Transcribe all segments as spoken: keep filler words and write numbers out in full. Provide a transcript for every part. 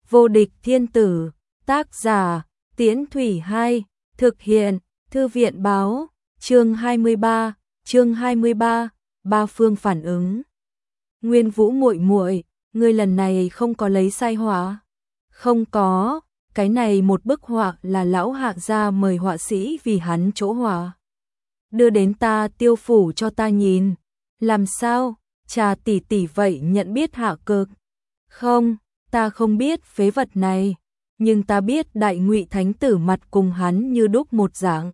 Vô địch thiên tử, tác giả, Tiễn Thủy Hai, thực hiện, Thư viện báo, chương hai mươi ba, chương hai mươi ba, ba phương phản ứng. Nguyên Vũ muội muội, ngươi lần này không có lấy sai họa? Không có, cái này một bức họa là lão Hạ gia mời họa sĩ vì hắn chỗ họa. Đưa đến ta Tiêu phủ cho ta nhìn. Làm sao? Trà tỷ tỷ vậy nhận biết Hạ Cực? Không, ta không biết phế vật này, nhưng ta biết Đại Ngụy thánh tử mặt cùng hắn như đúc một dạng.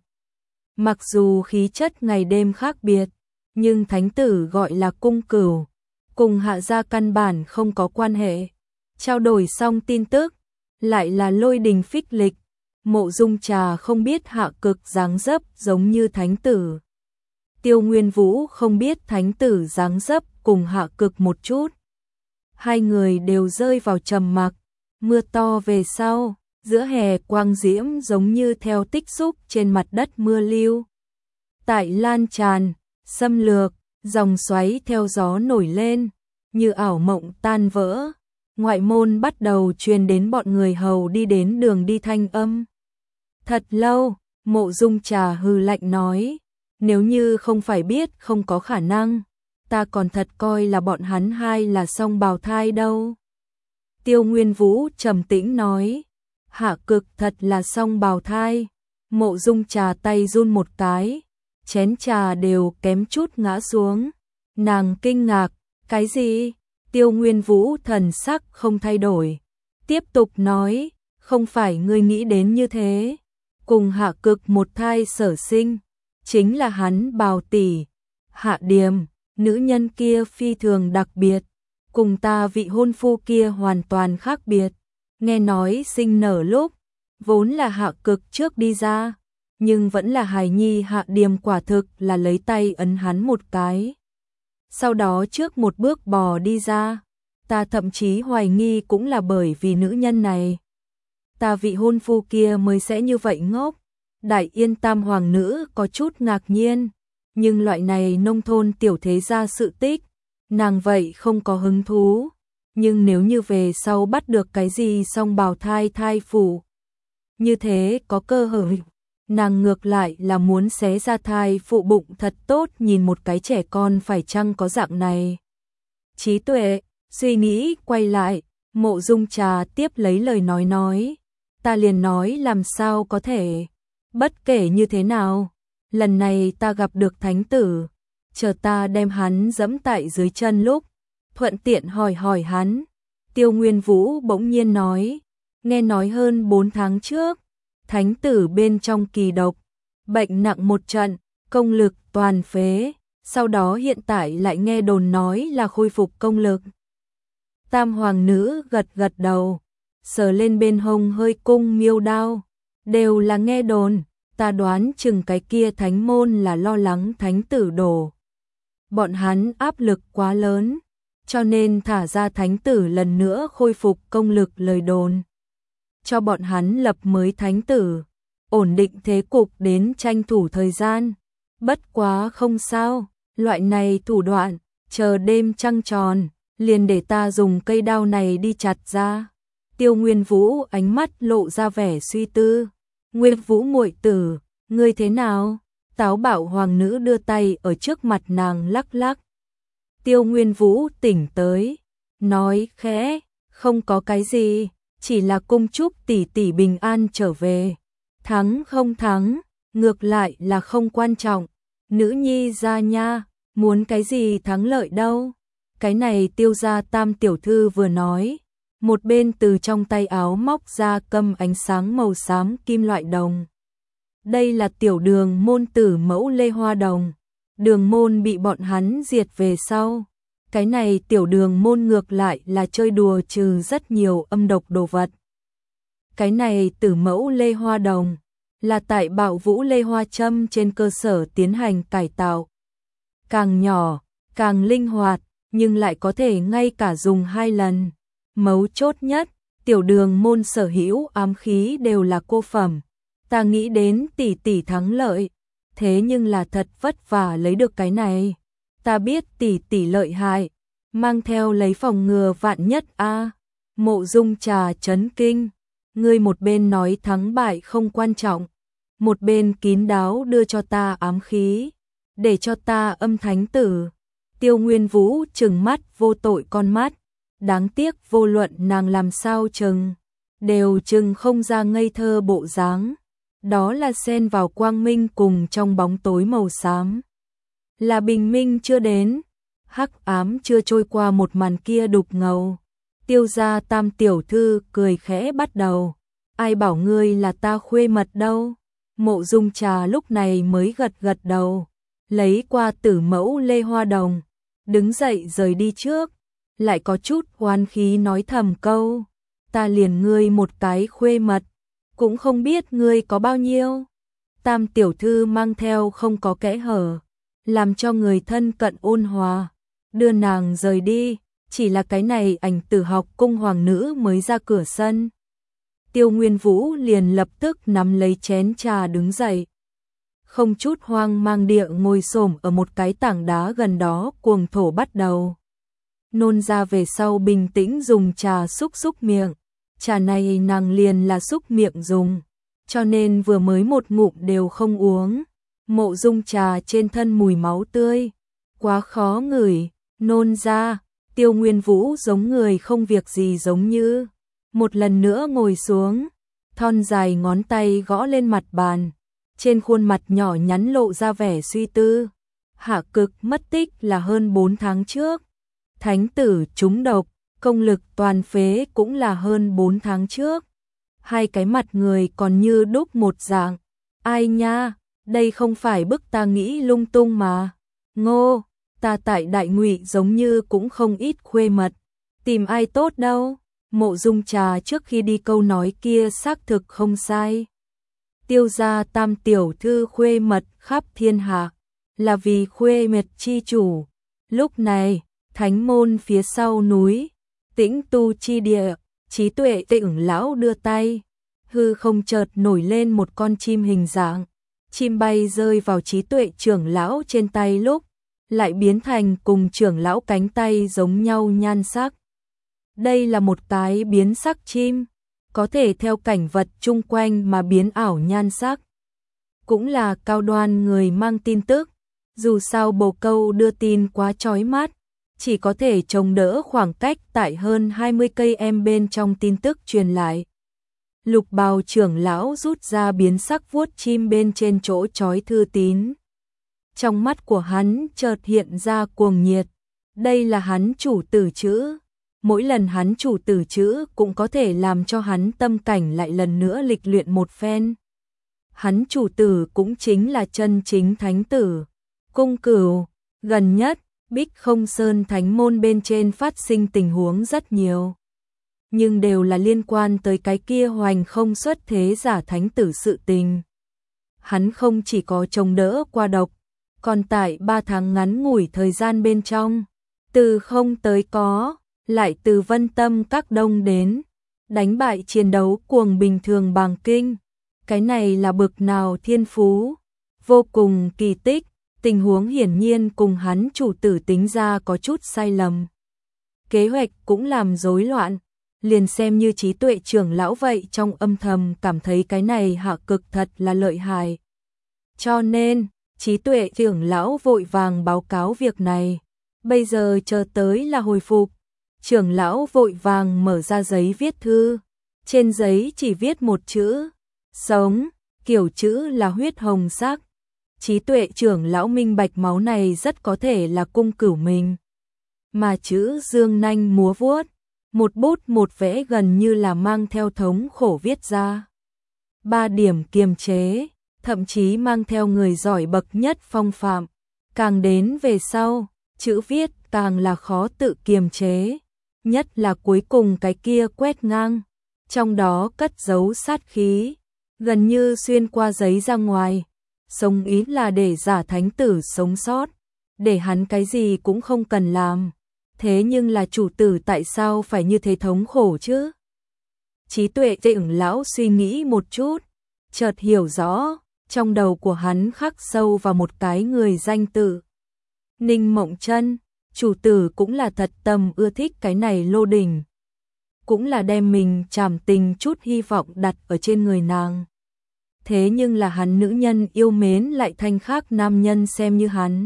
Mặc dù khí chất ngày đêm khác biệt, nhưng thánh tử gọi là Cung Cửu, cùng Hạ gia căn bản không có quan hệ. Trao đổi xong tin tức, lại là Lôi Đình phích lịch. Mộ Dung Trà không biết Hạ Cực dáng dấp giống như thánh tử. Tiêu Nguyên Vũ không biết thánh tử dáng dấp cùng Hạ Cực một chút. Hai người đều rơi vào trầm mặc. Mưa to về sau, giữa hè quang diễm giống như theo tích xúc trên mặt đất mưa lưu. Tại lan tràn, xâm lược, dòng xoáy theo gió nổi lên, như ảo mộng tan vỡ. Ngoại môn bắt đầu truyền đến bọn người hầu đi đến đường đi thanh âm. Thật lâu, Mộ Dung Trà hừ lạnh nói, nếu như không phải biết không có khả năng, ta còn thật coi là bọn hắn hai là song bào thai đâu. Tiêu Nguyên Vũ trầm tĩnh nói, Hạ Cực thật là song bào thai. Mộ Dung Trà tay run một cái, chén trà đều kém chút ngã xuống. Nàng kinh ngạc, cái gì? Tiêu Nguyên Vũ thần sắc không thay đổi, tiếp tục nói, không phải ngươi nghĩ đến như thế. Cùng Hạ Cực một thai sở sinh, chính là hắn bào tỷ, Hạ Điềm, nữ nhân kia phi thường đặc biệt, cùng ta vị hôn phu kia hoàn toàn khác biệt. Nghe nói sinh nở lúc, vốn là Hạ Cực trước đi ra, nhưng vẫn là hài nhi. Hạ Điềm quả thực là lấy tay ấn hắn một cái, sau đó trước một bước bò đi ra. Ta thậm chí hoài nghi cũng là bởi vì nữ nhân này, ta vị hôn phu kia mới sẽ như vậy ngốc. Đại Yên Tam hoàng nữ có chút ngạc nhiên, nhưng loại này nông thôn tiểu thế gia sự tích, nàng vậy không có hứng thú. Nhưng nếu như về sau bắt được cái gì song bào thai thai phụ, như thế có cơ hội, nàng ngược lại là muốn xé ra thai phụ bụng thật tốt nhìn một cái trẻ con phải chăng có dạng này trí tuệ. Suy nghĩ quay lại, Mộ Dung Trà tiếp lấy lời nói nói, ta liền nói làm sao có thể. Bất kể như thế nào, lần này ta gặp được thánh tử, chờ ta đem hắn dẫm tại dưới chân lúc, thuận tiện hỏi hỏi hắn. Tiêu Nguyên Vũ bỗng nhiên nói, nghe nói hơn bốn tháng trước, thánh tử bên trong kỳ độc, bệnh nặng một trận, công lực toàn phế, sau đó hiện tại lại nghe đồn nói là khôi phục công lực. Tam hoàng nữ gật gật đầu, sờ lên bên hông hơi cung miêu đao, đều là nghe đồn. Ta đoán chừng cái kia thánh môn là lo lắng thánh tử đổ, bọn hắn áp lực quá lớn, cho nên thả ra thánh tử lần nữa khôi phục công lực lời đồn, cho bọn hắn lập mới thánh tử, ổn định thế cục đến tranh thủ thời gian. Bất quá không sao, loại này thủ đoạn, chờ đêm trăng tròn, liền để ta dùng cây đao này đi chặt ra. Tiêu Nguyên Vũ ánh mắt lộ ra vẻ suy tư. Nguyên Vũ muội tử, ngươi thế nào? Táo bạo hoàng nữ đưa tay ở trước mặt nàng lắc lắc. Tiêu Nguyên Vũ tỉnh tới, nói khẽ, không có cái gì, chỉ là cung chúc tỷ tỷ bình an trở về. Thắng không thắng, ngược lại là không quan trọng. Nữ nhi ra nha, muốn cái gì thắng lợi đâu. Cái này Tiêu gia tam tiểu thư vừa nói, một bên từ trong tay áo móc ra cầm ánh sáng màu xám kim loại đồng. Đây là tiểu đường môn tử mẫu Lê Hoa Đồng. Đường môn bị bọn hắn diệt về sau, cái này tiểu đường môn ngược lại là chơi đùa trừ rất nhiều âm độc đồ vật. Cái này tử mẫu Lê Hoa Đồng là tại Bạo Vũ Lê Hoa Châm trên cơ sở tiến hành cải tạo. Càng nhỏ, càng linh hoạt, nhưng lại có thể ngay cả dùng hai lần. Mấu chốt nhất, tiểu đường môn sở hữu ám khí đều là cô phẩm. Ta nghĩ đến tỷ tỷ thắng lợi, thế nhưng là thật vất vả lấy được cái này. Ta biết tỷ tỷ lợi hại, mang theo lấy phòng ngừa vạn nhất a. Mộ Dung Trà chấn kinh, ngươi một bên nói thắng bại không quan trọng, một bên kín đáo đưa cho ta ám khí, để cho ta âm thánh tử. Tiêu Nguyên Vũ trừng mắt vô tội con mắt, đáng tiếc vô luận nàng làm sao trừng, đều trừng không ra ngây thơ bộ dáng, đó là xen vào quang minh cùng trong bóng tối màu xám. Là bình minh chưa đến, hắc ám chưa trôi qua một màn kia đục ngầu. Tiêu gia Tam tiểu thư cười khẽ bắt đầu, ai bảo ngươi là ta khuê mật đâu. Mộ Dung Trà lúc này mới gật gật đầu, lấy qua tử mẫu Lê Hoa Đồng, đứng dậy rời đi trước, lại có chút oán khí nói thầm câu, ta liền ngươi một cái khuê mật, cũng không biết ngươi có bao nhiêu. Tam tiểu thư mang theo không có kẽ hở, làm cho người thân cận ôn hòa, đưa nàng rời đi, chỉ là cái này ảnh tử học cung hoàng nữ mới ra cửa sân. Tiêu Nguyên Vũ liền lập tức nắm lấy chén trà đứng dậy, không chút hoang mang địa ngồi xổm ở một cái tảng đá gần đó cuồng thổ bắt đầu. Nôn ra về sau bình tĩnh dùng trà xúc xúc miệng, trà này nàng liền là xúc miệng dùng, cho nên vừa mới một ngụm đều không uống. Mộ Dung Trà trên thân mùi máu tươi, quá khó ngửi, nôn ra. Tiêu Nguyên Vũ giống người không việc gì giống như, một lần nữa ngồi xuống, thon dài ngón tay gõ lên mặt bàn, trên khuôn mặt nhỏ nhắn lộ ra vẻ suy tư. Hạ Cực mất tích là hơn bốn tháng trước, thánh tử trúng độc, công lực toàn phế cũng là hơn bốn tháng trước. Hai cái mặt người còn như đúc một dạng, ai nha, đây không phải bức ta nghĩ lung tung mà. Ngô, ta tại Đại Ngụy giống như cũng không ít khuê mật, tìm ai tốt đâu. Mộ Dung Trà trước khi đi câu nói kia xác thực không sai. Tiêu gia Tam tiểu thư khuê mật khắp thiên hạ, là vì khuê mật chi chủ. Lúc này, thánh môn phía sau núi, tĩnh tu chi địa, Trí Tuệ Tĩnh lão đưa tay, hư không chợt nổi lên một con chim hình dạng, chim bay rơi vào Trí Tuệ trưởng lão trên tay lúc lại biến thành cùng trưởng lão cánh tay giống nhau nhan sắc. Đây là một cái biến sắc chim, có thể theo cảnh vật chung quanh mà biến ảo nhan sắc. Cũng là cao đoan người mang tin tức, dù sao bồ câu đưa tin quá chói mắt, chỉ có thể chống đỡ khoảng cách tại hơn hai mươi cây em bên trong tin tức truyền lại. Lục Bào trưởng lão rút ra biến sắc vuốt chim bên trên chỗ chói thư tín. Trong mắt của hắn chợt hiện ra cuồng nhiệt, đây là hắn chủ tử chữ. Mỗi lần hắn chủ tử chữ cũng có thể làm cho hắn tâm cảnh lại lần nữa lịch luyện một phen. Hắn chủ tử cũng chính là chân chính thánh tử. Cung Cửu, gần nhất, Bích Không Sơn thánh môn bên trên phát sinh tình huống rất nhiều. Nhưng đều là liên quan tới cái kia hoành không xuất thế giả thánh tử sự tình. Hắn không chỉ có chống đỡ qua độc, còn tại ba tháng ngắn ngủi thời gian bên trong, từ không tới có, lại từ Vân Tâm các đông đến, đánh bại chiến đấu cuồng bình thường bàng kinh. Cái này là bực nào thiên phú, vô cùng kỳ tích, tình huống hiển nhiên cùng hắn chủ tử tính ra có chút sai lầm. Kế hoạch cũng làm rối loạn, liền xem như Trí Tuệ trưởng lão vậy trong âm thầm cảm thấy cái này Hạ Cực thật là lợi hại. Cho nên, Trí Tuệ trưởng lão vội vàng báo cáo việc này, bây giờ chờ tới là hồi phục. Trưởng lão vội vàng mở ra giấy viết thư, trên giấy chỉ viết một chữ, sống, kiểu chữ là huyết hồng sắc. Trí Tuệ trưởng lão minh bạch máu này rất có thể là Cung Cửu mình. Mà chữ dương nanh múa vuốt, một bút một vẽ gần như là mang theo thống khổ viết ra. Ba điểm kiềm chế, thậm chí mang theo người giỏi bậc nhất phong phạm. Càng đến về sau, chữ viết càng là khó tự kiềm chế. Nhất là cuối cùng cái kia quét ngang, trong đó cất giấu sát khí, gần như xuyên qua giấy ra ngoài. Sống ý là để giả thánh tử sống sót, để hắn cái gì cũng không cần làm. Thế nhưng là chủ tử tại sao phải như thế thống khổ chứ? Trí Tuệ trưởng lão suy nghĩ một chút, chợt hiểu rõ, trong đầu của hắn khắc sâu vào một cái người danh tự. Ninh Mộng Chân, chủ tử cũng là thật tâm ưa thích cái này Lô Đình. cũng là đem mình trảm tình chút hy vọng đặt ở trên người nàng. Thế nhưng là hắn nữ nhân yêu mến lại thanh khác nam nhân xem như hắn.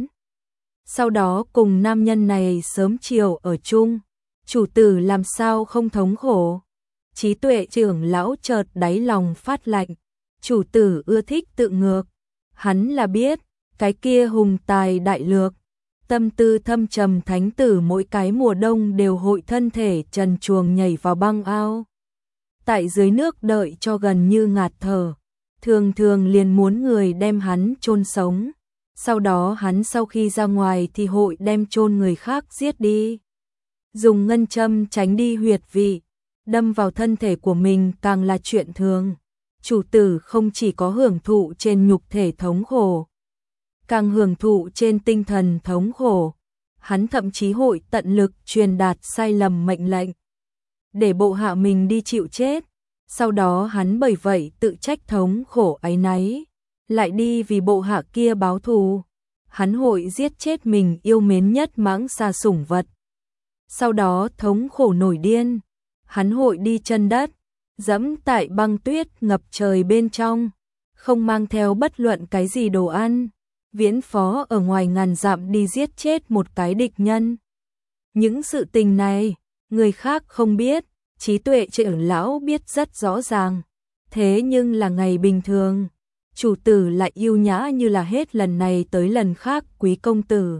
Sau đó cùng nam nhân này sớm chiều ở chung, chủ tử làm sao không thống khổ. Trí tuệ trưởng lão chợt đáy lòng phát lạnh, chủ tử ưa thích tự ngược. Hắn là biết, cái kia hùng tài đại lược, tâm tư thâm trầm thánh tử mỗi cái mùa đông đều hội thân thể trần truồng nhảy vào băng ao. Tại dưới nước đợi cho gần như ngạt thở, thường thường liền muốn người đem hắn chôn sống. Sau đó hắn sau khi ra ngoài thì hội đem chôn người khác giết đi. Dùng ngân châm tránh đi huyệt vị, đâm vào thân thể của mình càng là chuyện thường. Chủ tử không chỉ có hưởng thụ trên nhục thể thống khổ, càng hưởng thụ trên tinh thần thống khổ. Hắn thậm chí hội tận lực truyền đạt sai lầm mệnh lệnh, để bộ hạ mình đi chịu chết. Sau đó hắn bởi vậy tự trách thống khổ áy náy, lại đi vì bộ hạ kia báo thù. Hắn hội giết chết mình yêu mến nhất mãng xà sủng vật. Sau đó thống khổ nổi điên, hắn hội đi chân đất, dẫm tại băng tuyết ngập trời bên trong, không mang theo bất luận cái gì đồ ăn, viễn phó ở ngoài ngàn dặm đi giết chết một cái địch nhân. Những sự tình này, người khác không biết, trí tuệ trưởng lão biết rất rõ ràng. Thế nhưng là ngày bình thường, chủ tử lại yêu nhã như là hết lần này tới lần khác quý công tử.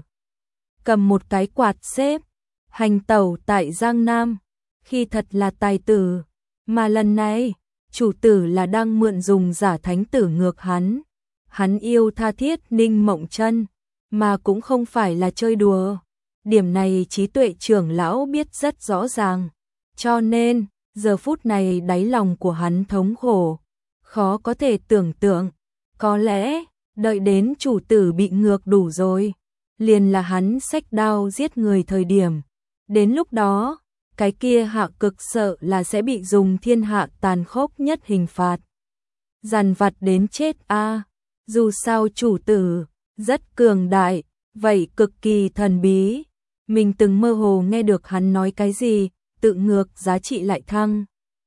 Cầm một cái quạt xếp, hành tẩu tại Giang Nam, khi thật là tài tử. Mà lần này, chủ tử là đang mượn dùng giả thánh tử ngược hắn. Hắn yêu tha thiết Ninh Mộng Chân, mà cũng không phải là chơi đùa. Điểm này trí tuệ trưởng lão biết rất rõ ràng. Cho nên, giờ phút này đáy lòng của hắn thống khổ, khó có thể tưởng tượng. Có lẽ, đợi đến chủ tử bị ngược đủ rồi, liền là hắn xách đao giết người thời điểm. Đến lúc đó, cái kia hạ cực sợ là sẽ bị dùng thiên hạ tàn khốc nhất hình phạt. Dằn vặt đến chết a. Dù sao chủ tử rất cường đại, vậy cực kỳ thần bí. Mình từng mơ hồ nghe được hắn nói cái gì, tự ngược giá trị lại thăng.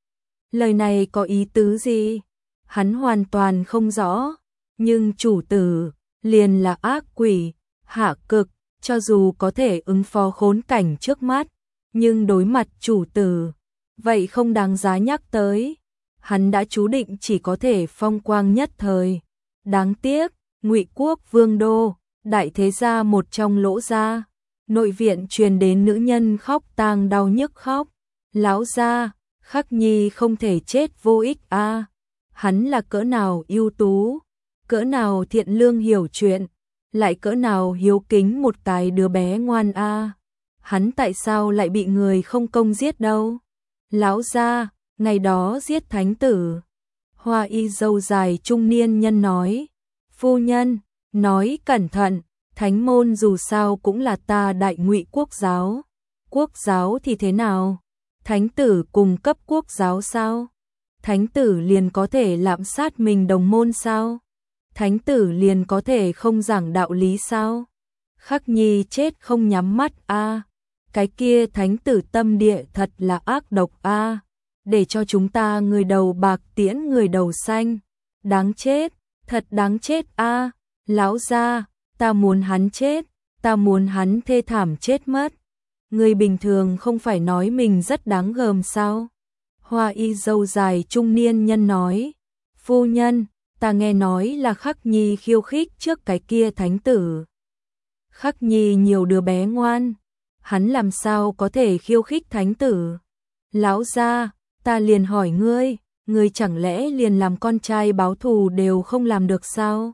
Lời này có ý tứ gì? Hắn hoàn toàn không rõ, nhưng chủ tử liền là ác quỷ, hạ cực, cho dù có thể ứng phó khốn cảnh trước mắt, nhưng đối mặt chủ tử, vậy không đáng giá nhắc tới. Hắn đã chú định chỉ có thể phong quang nhất thời. Đáng tiếc, Ngụy quốc vương đô, đại thế gia một trong Lỗ gia, nội viện truyền đến nữ nhân khóc tang đau nhức khóc. Lão gia, Khắc Nhi không thể chết vô ích a. À. Hắn là cỡ nào ưu tú, cỡ nào thiện lương hiểu chuyện, lại cỡ nào hiếu kính một cái đứa bé ngoan a. À. Hắn tại sao lại bị người không công giết đâu? Lão gia, ngày đó giết thánh tử. Hoa y râu dài trung niên nhân nói, phu nhân, nói cẩn thận, thánh môn dù sao cũng là ta đại Ngụy quốc giáo. Quốc giáo thì thế nào? Thánh tử cùng cấp quốc giáo sao? Thánh tử liền có thể lạm sát mình đồng môn sao? Thánh tử liền có thể không giảng đạo lý sao? Khắc Nhi chết không nhắm mắt a. À. Cái kia thánh tử tâm địa thật là ác độc a. À. Để cho chúng ta người đầu bạc tiễn người đầu xanh. Đáng chết, thật đáng chết a. À. Lão gia, ta muốn hắn chết, ta muốn hắn thê thảm chết mất. Người bình thường không phải nói mình rất đáng gờm sao? Hoa y râu dài trung niên nhân nói, phu nhân, ta nghe nói là Khắc Nhi khiêu khích trước cái kia thánh tử. Khắc Nhi nhiều đứa bé ngoan, hắn làm sao có thể khiêu khích thánh tử? Lão gia, ta liền hỏi ngươi, ngươi chẳng lẽ liền làm con trai báo thù đều không làm được sao?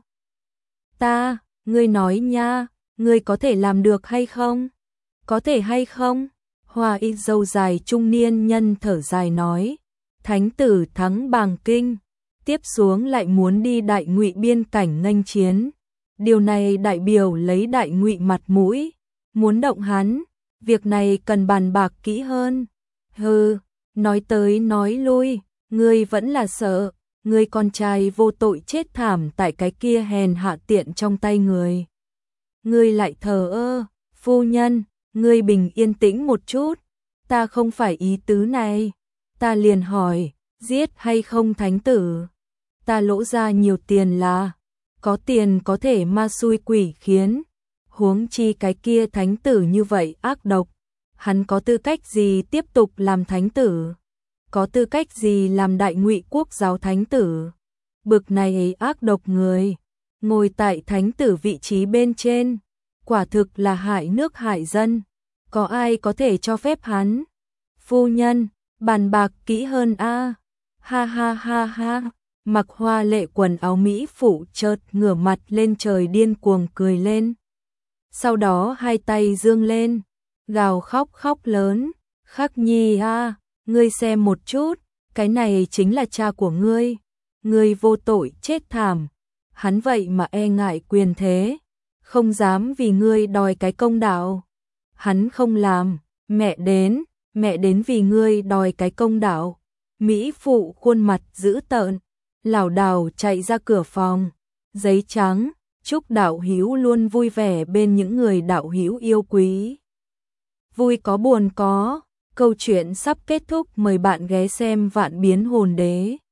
Ta, ngươi nói nha, ngươi có thể làm được hay không? Có thể hay không? Hoa y râu dài trung niên nhân thở dài nói, thánh tử thắng Bàng Kinh, tiếp xuống lại muốn đi đại Ngụy biên cảnh nghênh chiến. Điều này đại biểu lấy đại Ngụy mặt mũi, muốn động hắn, việc này cần bàn bạc kỹ hơn. Hừ, nói tới nói lui, ngươi vẫn là sợ, ngươi con trai vô tội chết thảm tại cái kia hèn hạ tiện trong tay người. Ngươi lại thờ ơ, phu nhân, ngươi bình yên tĩnh một chút, ta không phải ý tứ này. Ta liền hỏi, giết hay không thánh tử? Ta lỗ ra nhiều tiền là, có tiền có thể ma xui quỷ khiến, huống chi cái kia thánh tử như vậy ác độc, hắn có tư cách gì tiếp tục làm thánh tử? Có tư cách gì làm đại ngụy quốc giáo thánh tử? Bực này ác độc người, ngồi tại thánh tử vị trí bên trên, quả thực là hại nước hại dân, có ai có thể cho phép hắn? Phu nhân, bàn bạc kỹ hơn a. Ha ha ha ha. Mặc hoa lệ quần áo mỹ phụ chợt ngửa mặt lên trời điên cuồng cười lên. Sau đó hai tay dương lên, gào khóc khóc lớn, Khắc Nhi a, ngươi xem một chút, cái này chính là cha của ngươi, ngươi vô tội chết thảm, hắn vậy mà e ngại quyền thế, không dám vì ngươi đòi cái công đạo. Hắn không làm, mẹ đến, mẹ đến vì ngươi đòi cái công đạo. Mỹ phụ khuôn mặt dữ tợn, lảo đảo chạy ra cửa phòng. Giấy trắng, chúc đạo hữu luôn vui vẻ bên những người đạo hữu yêu quý. Vui có buồn có, câu chuyện sắp kết thúc, mời bạn ghé xem Vạn Biến Hồn Đế.